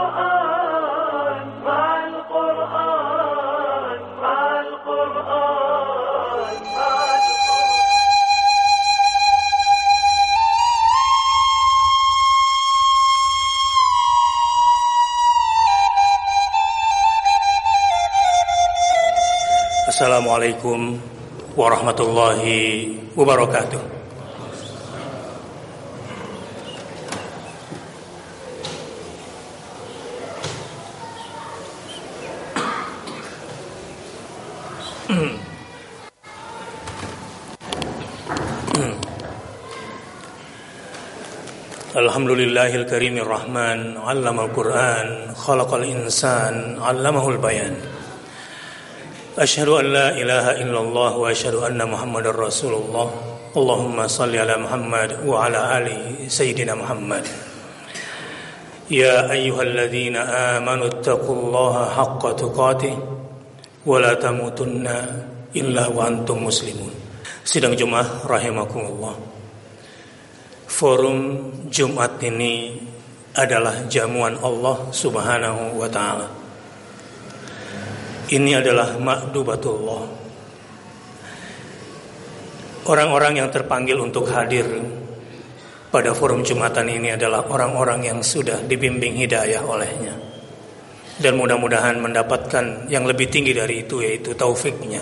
القرآن مع القرآن مع القرآن مع القرآن. Assalamualaikum warahmatullahi wabarakatuh. Alhamdulillahil karimir rahman, 'allamal Qur'an, khalaqal insan, 'allamahul bayan. Asyhadu an la ilaha illallah wa asyhadu anna Muhammadar Rasulullah. Allahumma shalli ala Muhammad wa ala ali sayyidina Muhammad. Ya ayyuhalladzina amanu taqullaha haqqa tuqatih wa la tamutunna illa wa antum muslimun. Sidang Jumat rahimakumullah. Forum Jumat ini adalah jamuan Allah Subhanahu wa taala. Ini adalah ma'dubatullah. Orang-orang yang terpanggil untuk hadir pada forum Jumatan ini adalah orang-orang yang sudah dibimbing hidayah olehnya. Dan mudah-mudahan mendapatkan yang lebih tinggi dari itu, yaitu taufiknya.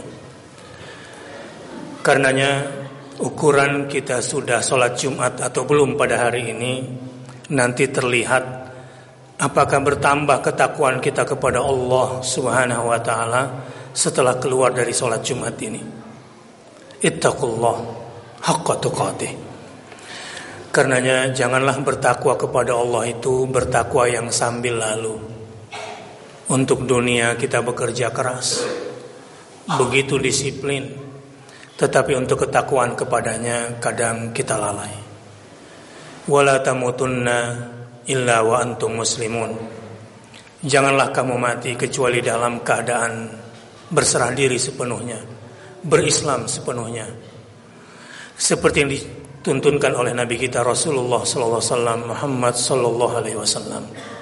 Karenanya ukuran kita sudah sholat Jumat atau belum pada hari ini nanti terlihat apakah bertambah ketakwaan kita kepada Allah Subhanahu wa taala setelah keluar dari sholat Jumat ini. Ittaqullah haqqa tuqatih. Karenanya janganlah bertakwa kepada Allah itu bertakwa yang sambil lalu. Untuk dunia kita bekerja keras, begitu disiplin, tetapi untuk ketakwaan kepadanya kadang kita lalai. Wala tamutunna illa wa antum muslimun. Janganlah kamu mati kecuali dalam keadaan berserah diri sepenuhnya, berislam sepenuhnya, seperti yang dituntunkan oleh Nabi kita Rasulullah sallallahu alaihi wasallam, Muhammad sallallahu alaihi wasallam.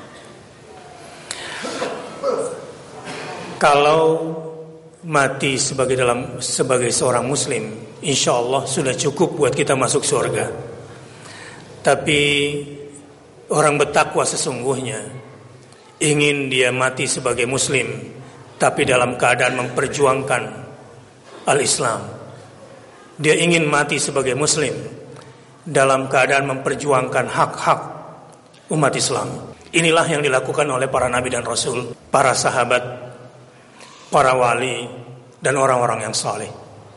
Kalau mati sebagai seorang muslim, insya Allah sudah cukup buat kita masuk surga. Tapi orang bertakwa sesungguhnya ingin dia mati sebagai muslim, tapi dalam keadaan memperjuangkan al-Islam. Dia ingin mati sebagai muslim dalam keadaan memperjuangkan hak-hak umat Islam. Inilah yang dilakukan oleh para nabi dan rasul, para sahabat, para wali, dan orang-orang yang saleh.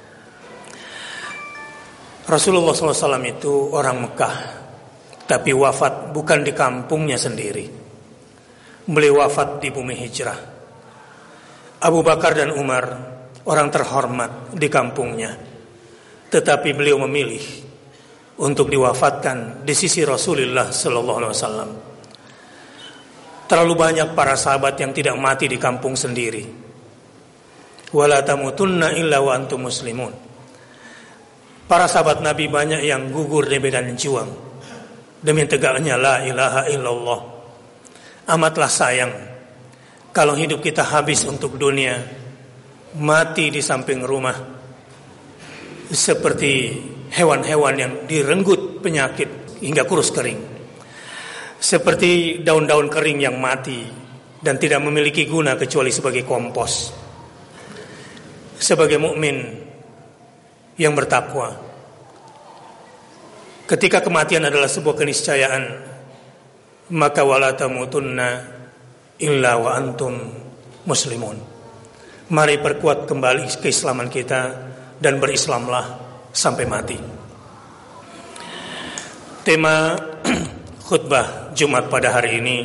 Rasulullah SAW itu orang Mekah, tapi wafat bukan di kampungnya sendiri. Beliau wafat di bumi hijrah. Abu Bakar dan Umar orang terhormat di kampungnya, tetapi beliau memilih untuk diwafatkan di sisi Rasulullah SAW. Terlalu banyak para sahabat yang tidak mati di kampung sendiri. Wala tamutunna illa wa antum muslimun. Para sahabat Nabi banyak yang gugur di medan juang demi tegaknya la ilaha illallah. Amatlah sayang kalau hidup kita habis untuk dunia, mati di samping rumah, seperti hewan-hewan yang direnggut penyakit hingga kurus kering, seperti daun-daun kering yang mati dan tidak memiliki guna kecuali sebagai kompos. Sebagai mukmin yang bertakwa, ketika kematian adalah sebuah keniscayaan, maka wala tamutunna illa wa antum muslimun. Mari perkuat kembali keislaman kita dan berislamlah sampai mati. Tema khutbah Jumat pada hari ini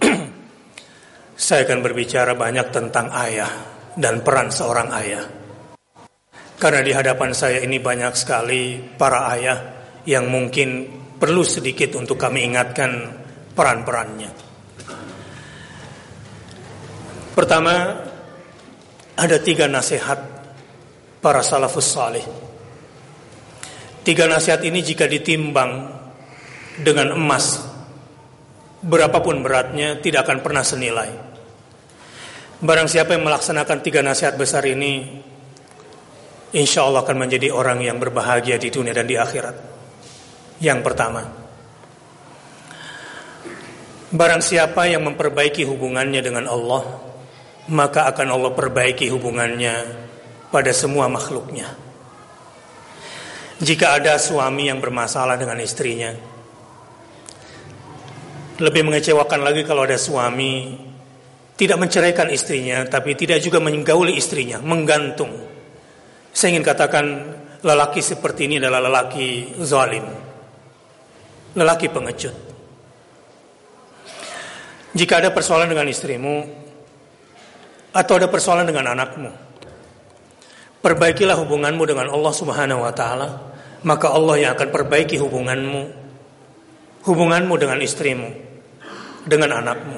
saya akan berbicara banyak tentang ayah dan peran seorang ayah. Karena di hadapan saya ini banyak sekali para ayah yang mungkin perlu sedikit untuk kami ingatkan peran-perannya. Pertama, ada 3 nasihat para salafus salih. 3 nasihat ini jika ditimbang dengan emas berapapun beratnya tidak akan pernah senilai. Barang siapa yang melaksanakan 3 nasihat besar ini, insya Allah akan menjadi orang yang berbahagia di dunia dan di akhirat. Yang pertama, barang siapa yang memperbaiki hubungannya dengan Allah, maka akan Allah perbaiki hubungannya pada semua makhluknya. Jika ada suami yang bermasalah dengan istrinya, lebih mengecewakan lagi kalau ada suami tidak menceraikan istrinya, tapi tidak juga menggauli istrinya, menggantung. Saya ingin katakan, lelaki seperti ini adalah lelaki zalim, lelaki pengecut. Jika ada persoalan dengan istrimu atau ada persoalan dengan anakmu, perbaikilah hubunganmu dengan Allah Subhanahu wa taala, maka Allah yang akan perbaiki hubunganmu dengan istrimu, dengan anakmu.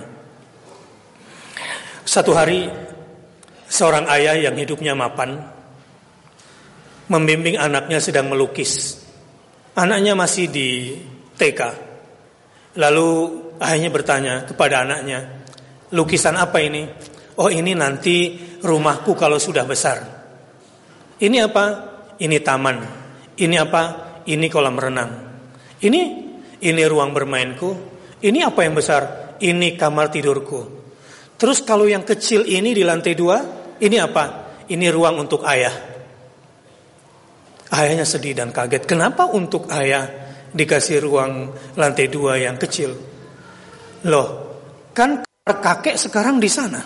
Satu hari, seorang ayah yang hidupnya mapan membimbing anaknya sedang melukis. Anaknya masih di TK. Lalu ayahnya bertanya kepada anaknya, lukisan apa ini? Oh, ini nanti rumahku kalau sudah besar. Ini apa? Ini taman. Ini apa? Ini kolam renang. Ini ruang bermainku. Ini apa yang besar? Ini kamar tidurku. Terus kalau yang kecil ini di lantai 2, ini apa? Ini ruang untuk ayah. Ayahnya sedih dan kaget. Kenapa untuk ayah dikasih ruang lantai 2 yang kecil? Loh, kan kakek sekarang di sana.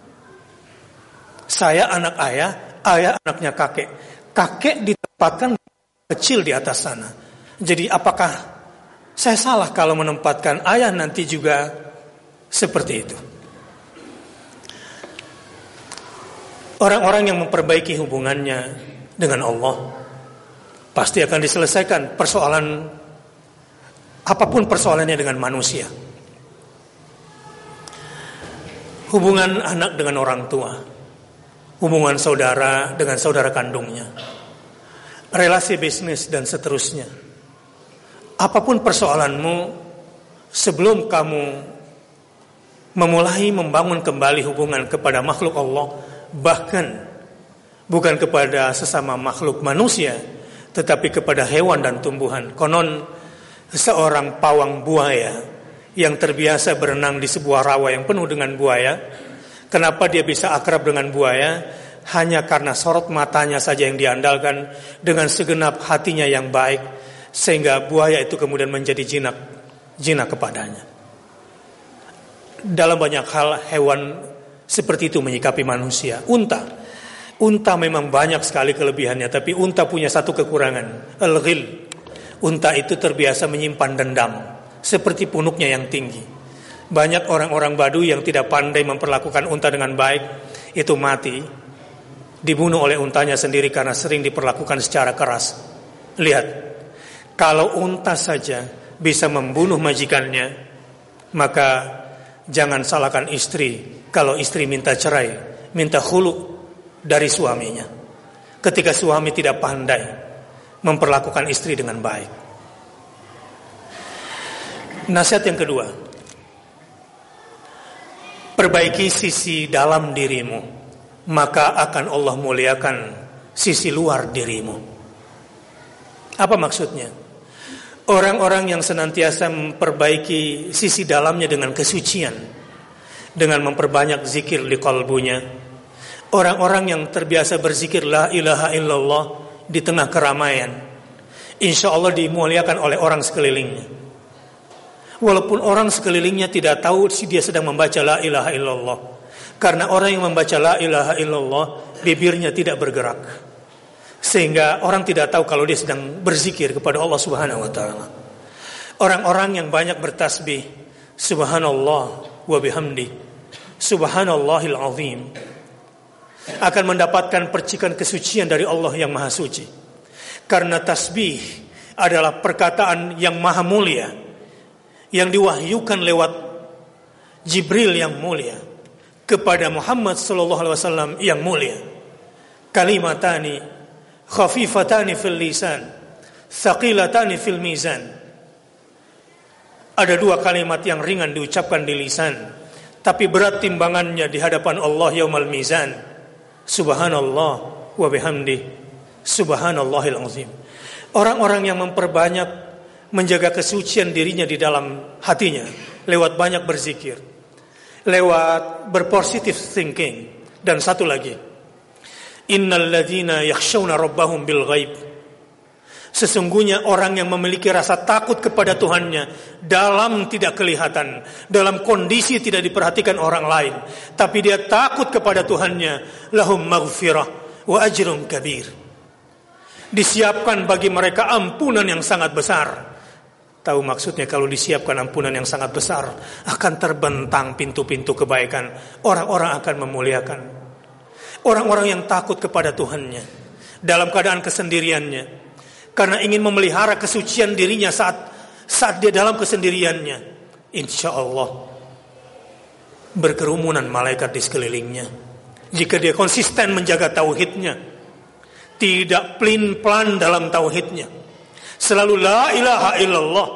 Saya anak ayah, ayah anaknya kakek. Kakek ditempatkan kecil di atas sana. Jadi apakah saya salah kalau menempatkan ayah nanti juga seperti itu? Orang-orang yang memperbaiki hubungannya dengan Allah pasti akan diselesaikan persoalan apapun persoalannya dengan manusia. Hubungan anak dengan orang tua, hubungan saudara dengan saudara kandungnya, relasi bisnis dan seterusnya. Apapun persoalanmu, sebelum kamu memulai membangun kembali hubungan kepada makhluk Allah, bahkan bukan kepada sesama makhluk manusia, tetapi kepada hewan dan tumbuhan. Konon seorang pawang buaya yang terbiasa berenang di sebuah rawa yang penuh dengan buaya. Kenapa dia bisa akrab dengan buaya? Hanya karena sorot matanya saja yang diandalkan dengan segenap hatinya yang baik, sehingga buaya itu kemudian menjadi jinak kepadanya. Dalam banyak hal hewan seperti itu menyikapi manusia. Unta memang banyak sekali kelebihannya, tapi unta punya satu kekurangan, al-ghil. Unta itu terbiasa menyimpan dendam, seperti punuknya yang tinggi. Banyak orang-orang Baduy yang tidak pandai memperlakukan unta dengan baik, itu mati, dibunuh oleh untanya sendiri karena sering diperlakukan secara keras. Lihat, kalau unta saja bisa membunuh majikannya, maka jangan salahkan istri kalau istri minta cerai, minta khulu dari suaminya, ketika suami tidak pandai memperlakukan istri dengan baik. Nasihat yang kedua, perbaiki sisi dalam dirimu, maka akan Allah muliakan sisi luar dirimu. Apa maksudnya? Orang-orang yang senantiasa memperbaiki sisi dalamnya dengan kesucian, dengan memperbanyak zikir di kalbunya, orang-orang yang terbiasa berzikir la ilaha illallah di tengah keramaian, insya Allah dimuliakan oleh orang sekelilingnya. Walaupun orang sekelilingnya tidak tahu dia sedang membaca la ilaha illallah, karena orang yang membaca la ilaha illallah bibirnya tidak bergerak, sehingga orang tidak tahu kalau dia sedang berzikir kepada Allah Subhanahu wa taala. Orang-orang yang banyak bertasbih subhanallah wa bihamdi subhanallahil azim akan mendapatkan percikan kesucian dari Allah yang maha suci. Karena tasbih adalah perkataan yang maha mulia, yang diwahyukan lewat Jibril yang mulia kepada Muhammad sallallahu alaihi wasallam yang mulia. Kalimatani khafifatani fil lisan, thaqilatani fil mizan. Ada dua kalimat yang ringan diucapkan di lisan, tapi berat timbangannya di hadapan Allah yaumal mizan. Subhanallah wa bihamdi, subhanallahil azim. Orang-orang yang memperbanyak menjaga kesucian dirinya di dalam hatinya lewat banyak berzikir, lewat berpositive thinking, dan satu lagi, innal ladzina yakhshawna rabbahum bil ghaib. Sesungguhnya orang yang memiliki rasa takut kepada Tuhannya dalam tidak kelihatan, dalam kondisi tidak diperhatikan orang lain, tapi dia takut kepada Tuhannya, lahum maghfirah wa ajrun kabir. Disiapkan bagi mereka ampunan yang sangat besar. Tahu maksudnya kalau disiapkan ampunan yang sangat besar, akan terbentang pintu-pintu kebaikan. Orang-orang akan memuliakan. Orang-orang yang takut kepada Tuhannya dalam keadaan kesendiriannya, karena ingin memelihara kesucian dirinya saat dia dalam kesendiriannya, insya Allah berkerumunan malaikat di sekelilingnya. Jika dia konsisten menjaga tauhidnya, tidak pelin-pelan dalam tauhidnya, selalu la ilaha illallah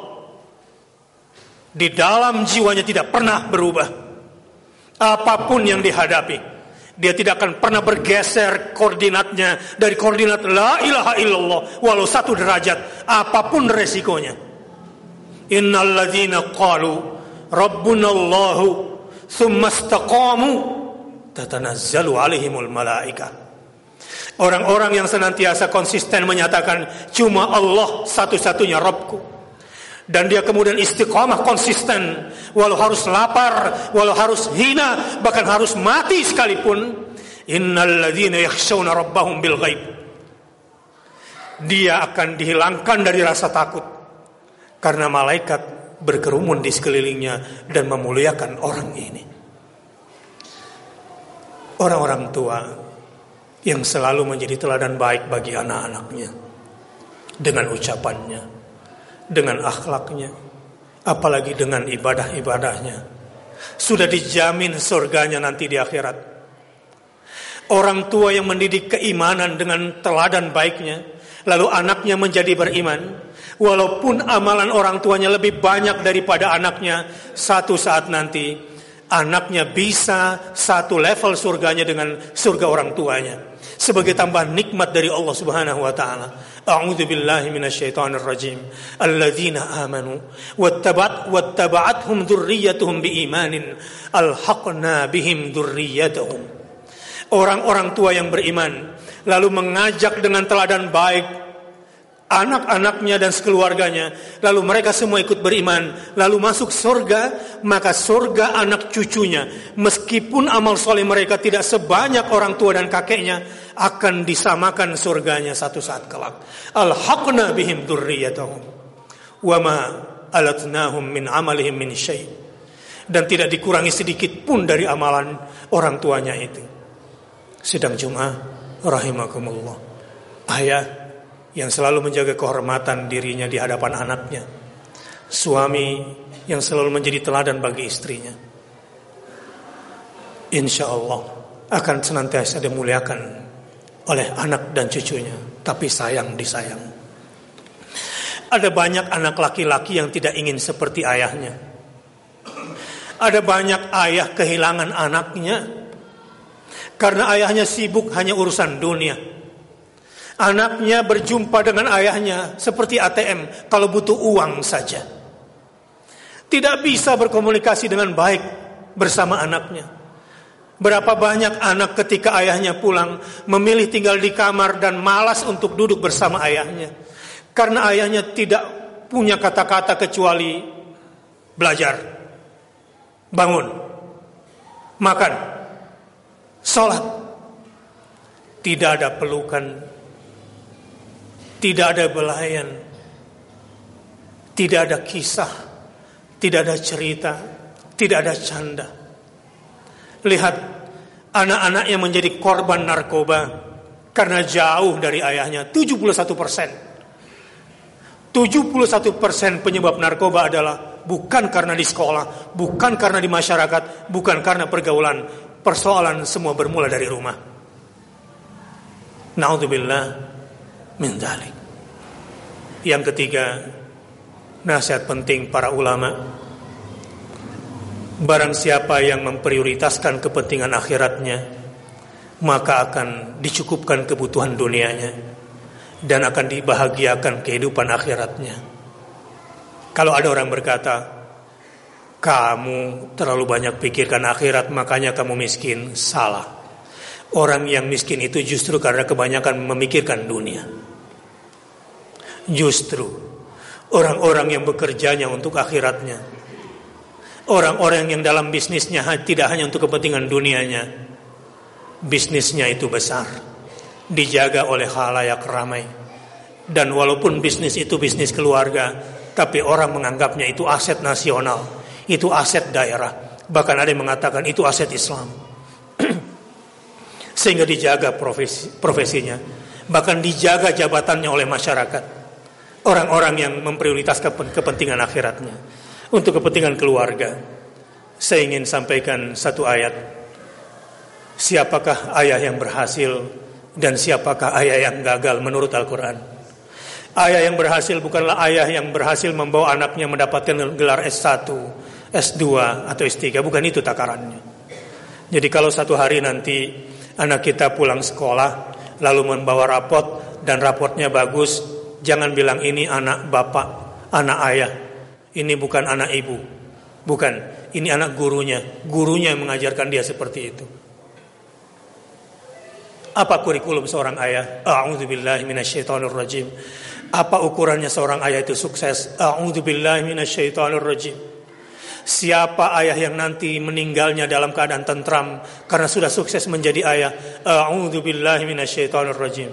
di dalam jiwanya, tidak pernah berubah. Apapun yang dihadapi, dia tidak akan pernah bergeser koordinatnya dari koordinat la ilaha illallah walau 1 derajat, apapun resikonya. Innal ladzina qalu rabbunallahu tsumma istaqamu tatanazzalu alaihimul malaikah. Orang-orang yang senantiasa konsisten menyatakan cuma Allah satu-satunya Rabbku, dan dia kemudian istiqamah konsisten, walau harus lapar, walau harus hina, bahkan harus mati sekalipun. Innal ladzina yakhshawna rabbahum bil ghaib. Dia akan dihilangkan dari rasa takut karena malaikat berkerumun di sekelilingnya dan memuliakan orang ini. Orang-orang tua yang selalu menjadi teladan baik bagi anak-anaknya dengan ucapannya, dengan akhlaknya, apalagi dengan ibadah-ibadahnya, sudah dijamin surganya nanti di akhirat. Orang tua yang mendidik keimanan dengan teladan baiknya, lalu anaknya menjadi beriman, walaupun amalan orang tuanya lebih banyak daripada anaknya, satu saat nanti anaknya bisa satu level surganya dengan surga orang tuanya, sebagai tambahan nikmat dari Allah Subhanahu wa taala. A'udzu billahi minasyaitonir rajim. Alladzina amanu wattaba'athum dzurriyyatuhum biimanin alhaqna bihim dzurriyyatahum. Orang-orang tua yang beriman lalu mengajak dengan teladan baik anak-anaknya dan sekeluarganya, lalu mereka semua ikut beriman, lalu masuk surga, maka surga anak cucunya, meskipun amal soleh mereka tidak sebanyak orang tua dan kakeknya, akan disamakan surganya satu saat kelak. Alhaqna bihim dzurriyyatahum wama alatnahum min amalihim min syai'. Dan tidak dikurangi sedikit pun dari amalan orang tuanya itu. Sidang Jumat rahimakumullah, ayah yang selalu menjaga kehormatan dirinya di hadapan anaknya, suami yang selalu menjadi teladan bagi istrinya, insya Allah akan senantiasa dimuliakan oleh anak dan cucunya, tapi sayang disayang. Ada banyak anak laki-laki yang tidak ingin seperti ayahnya. Ada banyak ayah kehilangan anaknya karena ayahnya sibuk hanya urusan dunia. Anaknya berjumpa dengan ayahnya seperti ATM, kalau butuh uang saja. Tidak bisa berkomunikasi dengan baik bersama anaknya. Berapa banyak anak ketika ayahnya pulang memilih tinggal di kamar dan malas untuk duduk bersama ayahnya. Karena ayahnya tidak punya kata-kata kecuali belajar, bangun, makan, sholat. Tidak ada pelukan, tidak ada belayan, tidak ada kisah, tidak ada cerita, tidak ada canda. Lihat anak-anak yang menjadi korban narkoba karena jauh dari ayahnya. 71% penyebab narkoba adalah bukan karena di sekolah, bukan karena di masyarakat, bukan karena pergaulan. Persoalan semua bermula dari rumah. Na'udzubillah min dzalik. Yang ketiga, nasihat penting para ulama. Barang siapa yang memprioritaskan kepentingan akhiratnya, maka akan dicukupkan kebutuhan dunianya dan akan dibahagiakan kehidupan akhiratnya. Kalau ada orang berkata, kamu terlalu banyak pikirkan akhirat makanya kamu miskin, salah. Orang yang miskin itu justru karena kebanyakan memikirkan dunia. Justru orang-orang yang bekerjanya untuk akhiratnya, orang-orang yang dalam bisnisnya tidak hanya untuk kepentingan dunianya, bisnisnya itu besar, dijaga oleh khalayak ramai. Dan walaupun bisnis itu bisnis keluarga, tapi orang menganggapnya itu aset nasional, itu aset daerah. Bahkan ada yang mengatakan itu aset Islam. Sehingga dijaga profesinya, bahkan dijaga jabatannya oleh masyarakat. Orang-orang yang memprioritaskan kepentingan akhiratnya untuk kepentingan keluarga. Saya ingin sampaikan satu ayat. Siapakah ayah yang berhasil dan siapakah ayah yang gagal menurut Al-Quran? Ayah yang berhasil bukanlah ayah yang berhasil membawa anaknya mendapatkan gelar S1, S2 atau S3. Bukan itu takarannya. Jadi kalau satu hari nanti anak kita pulang sekolah lalu membawa rapot dan rapotnya bagus, jangan bilang ini anak bapak, anak ayah. Ini bukan anak ibu. Bukan, ini anak gurunya. Gurunya yang mengajarkan dia seperti itu. Apa kurikulum seorang ayah? A'udzubillahi minasyaitonirrajim. Apa ukurannya seorang ayah itu sukses? A'udzubillahi minasyaitonirrajim. Siapa ayah yang nanti meninggalnya dalam keadaan tentram karena sudah sukses menjadi ayah? A'udzubillahi minasyaitonirrajim.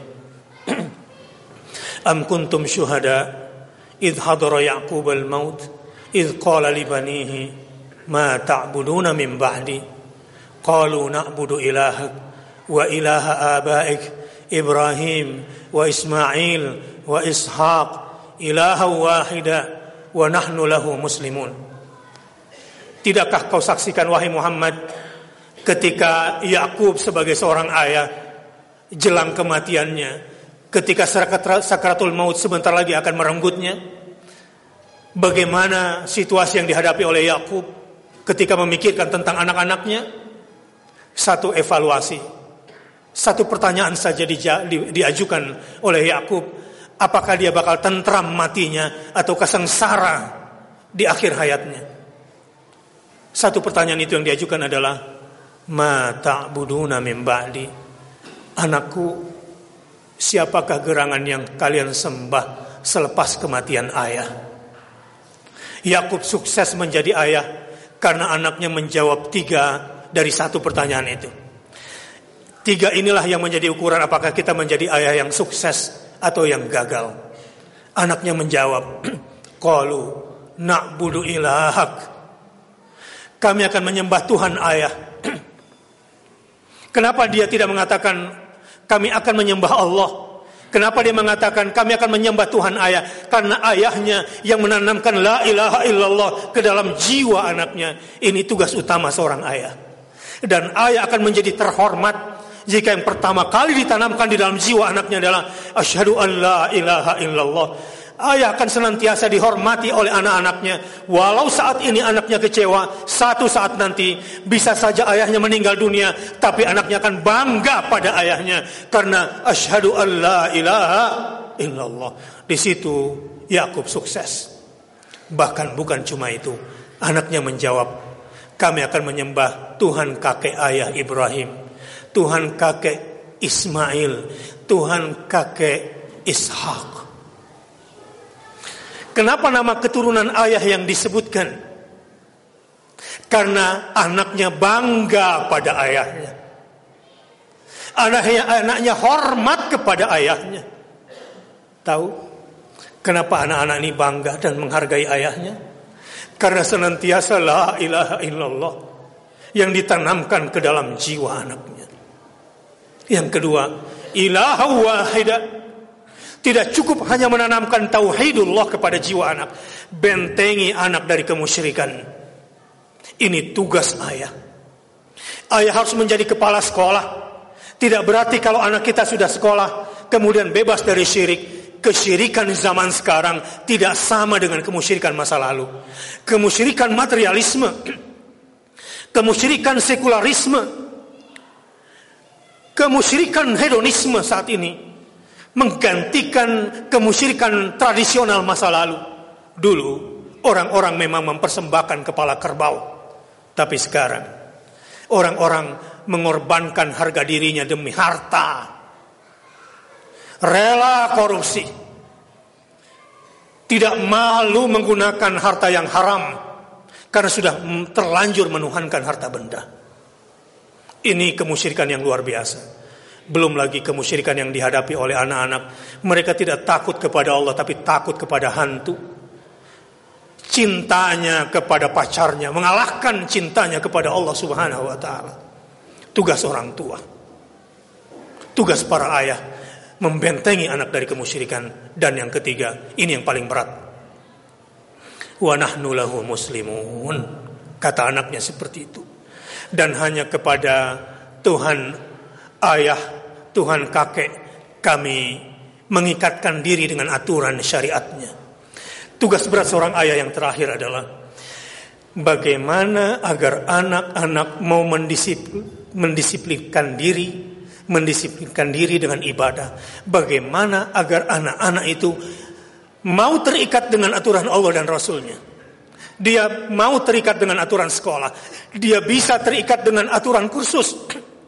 Am kuntum syuhada idh hadara Ya'qub al-maut idh qala li banihi ma ta'buduna min ba'di qalu na'budu ilahak wa ilaha abaik Ibrahim wa Ismail wa Ishaq ilaha wahida wa nahnu lahu muslimun. Tidakkah kau saksikan wahai Muhammad ketika Ya'qub sebagai seorang ayah jelang kematiannya, ketika sakaratul maut sebentar lagi akan merenggutnya, bagaimana situasi yang dihadapi oleh Ya'qub ketika memikirkan tentang anak-anaknya? Satu evaluasi, satu pertanyaan saja diajukan oleh Ya'qub, apakah dia bakal tentram matinya ataukah sengsara di akhir hayatnya? Satu pertanyaan itu yang diajukan adalah ma ta'buduna min ba'di. Anakku, siapakah gerangan yang kalian sembah selepas kematian ayah? Yakub sukses menjadi ayah karena anaknya menjawab 3 dari 1 pertanyaan itu. 3 inilah yang menjadi ukuran apakah kita menjadi ayah yang sukses atau yang gagal. Anaknya menjawab, qalu na'budu ilahak. Kami akan menyembah Tuhan ayah. Kenapa dia tidak mengatakan kami akan menyembah Allah? Kenapa dia mengatakan kami akan menyembah Tuhan ayah? Karena ayahnya yang menanamkan la ilaha illallah ke dalam jiwa anaknya. Ini tugas utama seorang ayah. Dan ayah akan menjadi terhormat jika yang pertama kali ditanamkan di dalam jiwa anaknya adalah asyhadu an la ilaha illallah. Ayah akan senantiasa dihormati oleh anak-anaknya. Walau saat ini anaknya kecewa, satu saat nanti bisa saja ayahnya meninggal dunia, tapi anaknya akan bangga pada ayahnya karena asyhadu an la ilaha illallah. Di situ Yakub sukses. Bahkan bukan cuma itu, anaknya menjawab, kami akan menyembah Tuhan kakek ayah Ibrahim, Tuhan kakek Ismail, Tuhan kakek Ishak. Kenapa nama keturunan ayah yang disebutkan? Karena anaknya bangga pada ayahnya. Anaknya hormat kepada ayahnya. Tahu kenapa anak-anak ini bangga dan menghargai ayahnya? Karena senantiasa la ilaha illallah yang ditanamkan ke dalam jiwa anaknya. Yang kedua, ilaha wahidah. Tidak cukup hanya menanamkan tauhidullah kepada jiwa anak, bentengi anak dari kemusyrikan. Ini tugas ayah. Ayah harus menjadi kepala sekolah. Tidak berarti kalau anak kita sudah sekolah kemudian bebas dari syirik. kesyirikan zaman sekarang tidak sama dengan kemusyrikan masa lalu. Kemusyrikan materialisme, kemusyrikan sekularisme, kemusyrikan hedonisme saat ini menggantikan kemusyrikan tradisional masa lalu. Dulu orang-orang memang mempersembahkan kepala kerbau, tapi sekarang orang-orang mengorbankan harga dirinya demi harta, rela korupsi, tidak malu menggunakan harta yang haram karena sudah terlanjur menuhankan harta benda. Ini kemusyrikan yang luar biasa. Belum lagi kemusyrikan yang dihadapi oleh anak-anak. Mereka tidak takut kepada Allah, tapi takut kepada hantu. Cintanya kepada pacarnya mengalahkan cintanya kepada Allah Subhanahu wa ta'ala. Tugas orang tua, tugas para ayah, membentengi anak dari kemusyrikan. Dan yang ketiga, ini yang paling berat, wa nahnu lahu muslimun, kata anaknya seperti itu. Dan hanya kepada Tuhan ayah, Tuhan kakek kami mengikatkan diri dengan aturan syariatnya. Tugas berat seorang ayah yang terakhir adalah bagaimana agar anak-anak mau mendisiplinkan diri dengan ibadah. Bagaimana agar anak-anak itu mau terikat dengan aturan Allah dan Rasulnya. Dia mau terikat dengan aturan sekolah. Dia bisa terikat dengan aturan kursus.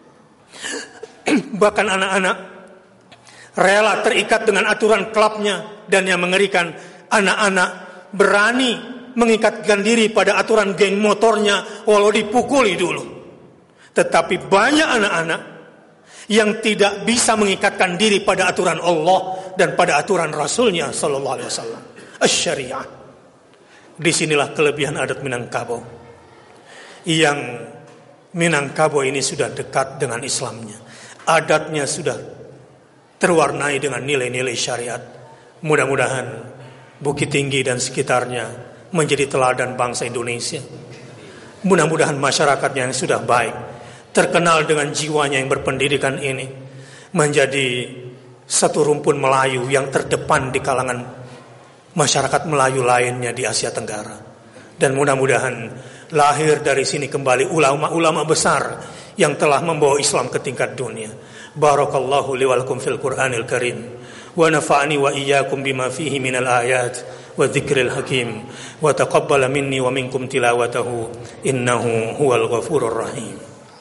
Bahkan anak-anak rela terikat dengan aturan klubnya. Dan yang mengerikan, anak-anak berani mengikatkan diri pada aturan geng motornya walau dipukuli dulu. Tetapi banyak anak-anak yang tidak bisa mengikatkan diri pada aturan Allah dan pada aturan Rasulnya Sallallahu Alaihi Wasallam. Asy-syariah. Disinilah kelebihan adat Minangkabau. Yang Minangkabau ini sudah dekat dengan Islamnya. Adatnya sudah terwarnai dengan nilai-nilai syariat. Mudah-mudahan Bukit Tinggi dan sekitarnya menjadi teladan bangsa Indonesia. Mudah-mudahan masyarakatnya yang sudah baik, terkenal dengan jiwanya yang berpendidikan ini, menjadi satu rumpun Melayu yang terdepan di kalangan masyarakat Melayu lainnya di Asia Tenggara. Dan mudah-mudahan lahir dari sini kembali ulama-ulama besar yang telah membawa Islam ke tingkat dunia. Barakallahu li wa lakum fil Qur'anil Karim wa nafa'ani wa iyyakum bima fihi minal ayat wa dzikril hakim wa taqabbala minni wa minkum tilawatahu innahu huwal ghafurur rahim.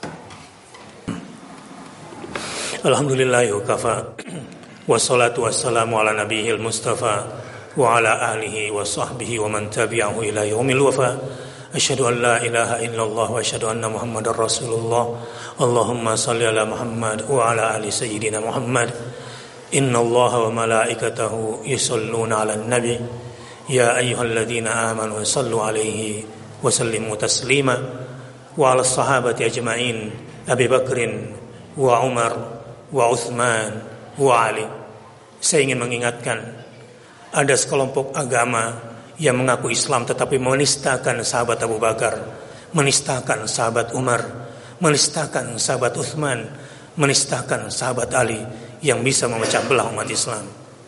Alhamdulillahi wa kafa wassalatu wassalamu ala nabiyil mustafa wa ala alihi wa sahbihi wa man tabi'ahu ila yaumil wafa. Asyhadu an la ilaha illallah wa asyhadu anna Muhammadar Rasulullah. Allahumma shalli ala Muhammad wa ala ali sayyidina Muhammad. Innallaha wa malaikatahu yusholluna 'alan nabi. Ya ayyuhalladzina amanu shallu 'alaihi wa sallimu taslima. Wa 'alas sahabati ajma'in, Abi Bakrin wa Umar wa Utsman wa Ali. Saya ingin mengingatkan, ada sekelompok agama yang mengaku Islam tetapi menistakan sahabat Abu Bakar, menistakan sahabat Umar, menistakan sahabat Utsman, menistakan sahabat Ali yang bisa memecah belah umat Islam.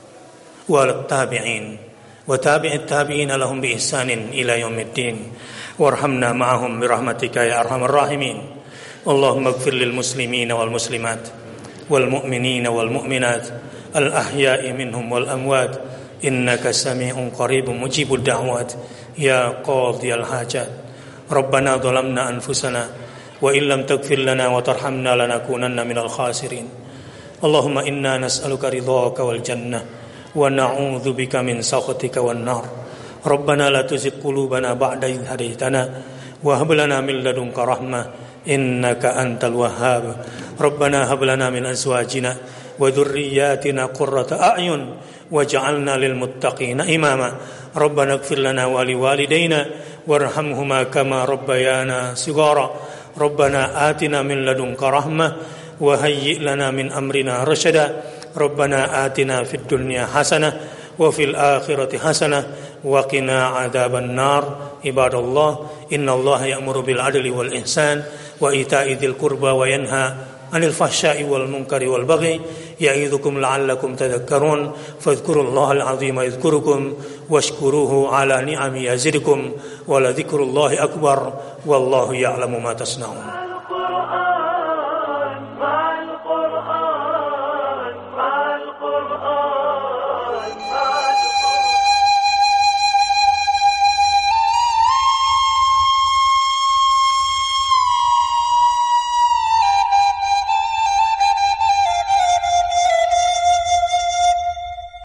Wal tabi'in wa tabi'it tabi'in lahum bi ihsanin ila yaumiddin warhamna ma'ahum bi rahmatika ya arhamar rahimin. Allahumma ighfir lil muslimina wal muslimat wal mu'minina wal mu'minat al ahya'i minhum wal amwat. Innaka sami'un qaribun mujibud da'wat ya qadhiyal hajat. Rabbana dhalamna anfusana wa illam taghfir lana wa tarhamna lanakunanna minal khasirin. Allahumma inna nas'aluka ridhaka wal jannah wa na'udzu bika min sakhatika wan nar. Rabbana la tuzigh qulubana ba'da idh hadaytana wa hab lana min ladunka rahmah innaka antal wahhab. Rabbana hab lana min azwajina wa dhurriyyatina qurrata a'yun waj'alna lil muttaqina imama. Rabbana ighfir lana wa liwalidayna warhamhuma kama rabbayana shighara. Rabbana atina min ladunka rahmah wa hayyi' lana min amrina rashada. Rabbana atina fid dunya hasanah wa fil akhirati hasanah wa qina adzaban nar. Ibadallah, innallaha ya'muru bil adli wal ihsan wa ita'i dzil qurba wa yanha anil fahsya'i wal munkari wal baghi ya'idzukum la'allakum tadhakkarun fadhkurullahal 'azima yadhkurukum washkuruhu 'ala ni'ami yazidukum wa la dzikrullahi akbar wallahu ya'lamu ma tasna'un.